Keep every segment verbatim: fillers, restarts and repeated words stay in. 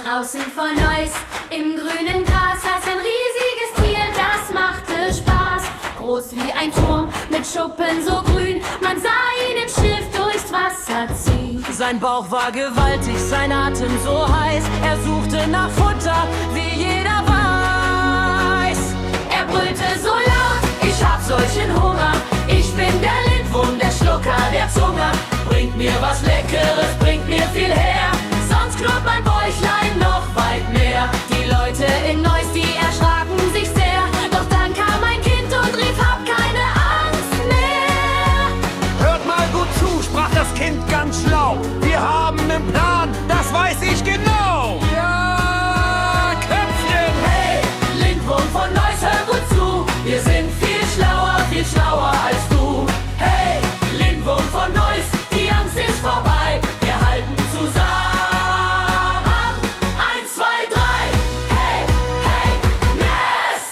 Draußen vor Neuss, im grünen Gras, saß ein riesiges Tier, das machte Spaß. Groß wie ein Turm, mit Schuppen so grün, man sah ihn im Schiff durchs Wasser ziehen. Sein Bauch war gewaltig, sein Atem so heiß, er suchte nach Futter, wie jeder weiß. Er brüllte so laut, ich hab solchen Hunger, ich bin der Lindwurm, der Schlucker der Zunge. Bringt mir was Leckeres, bringt mir viel her, sonst knurrt mein Bäuchlein noch weit mehr. Die Leute in Neuss, die erschraken sich sehr, doch dann kam ein Kind und rief, hab keine Angst mehr. Hört mal gut zu, sprach das Kind ganz schlau. Wir haben einen Plan, das weiß ich genau. Ja, Köpfchen! Hey, Lindwurm von Neuss, hör gut zu, wir sind viel schlauer, viel schlauer als du. Hey, Lindwurm von Neuss, die Angst ist vorbei, wir halten zusammen. Eins, zwei, drei, hey, hey, Nest!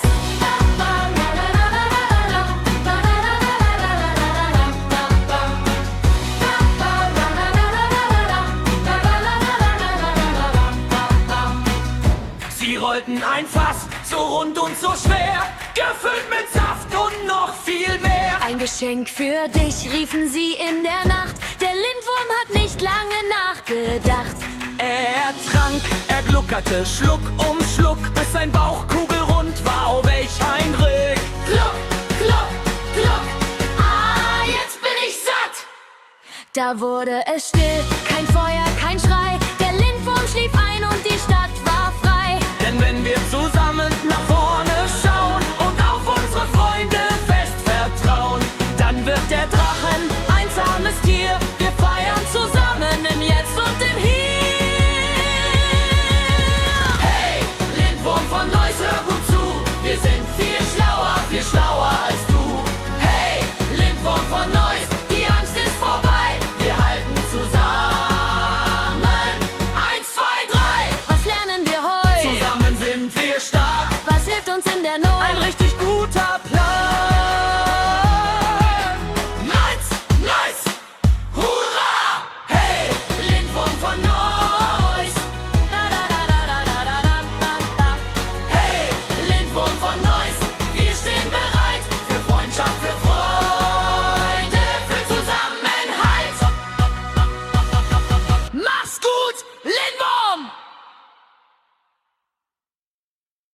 Sie rollten ein Fass, so rund und so schwer, gefüllt mit Saft und noch viel mehr. Ein Geschenk für dich, riefen sie in der Nacht. Der Lindwurm hat nicht lange nachgedacht. Er trank, er gluckerte, Schluck um Schluck, bis sein Bauch kugelrund war, oh welch ein Glück. Gluck, gluck, gluck, ah, jetzt bin ich satt. Da wurde es still, kein Feuer, kein Schrei. Der Lindwurm schlief ein und die Stadt war frei. Denn wenn wir zusammen nach vorne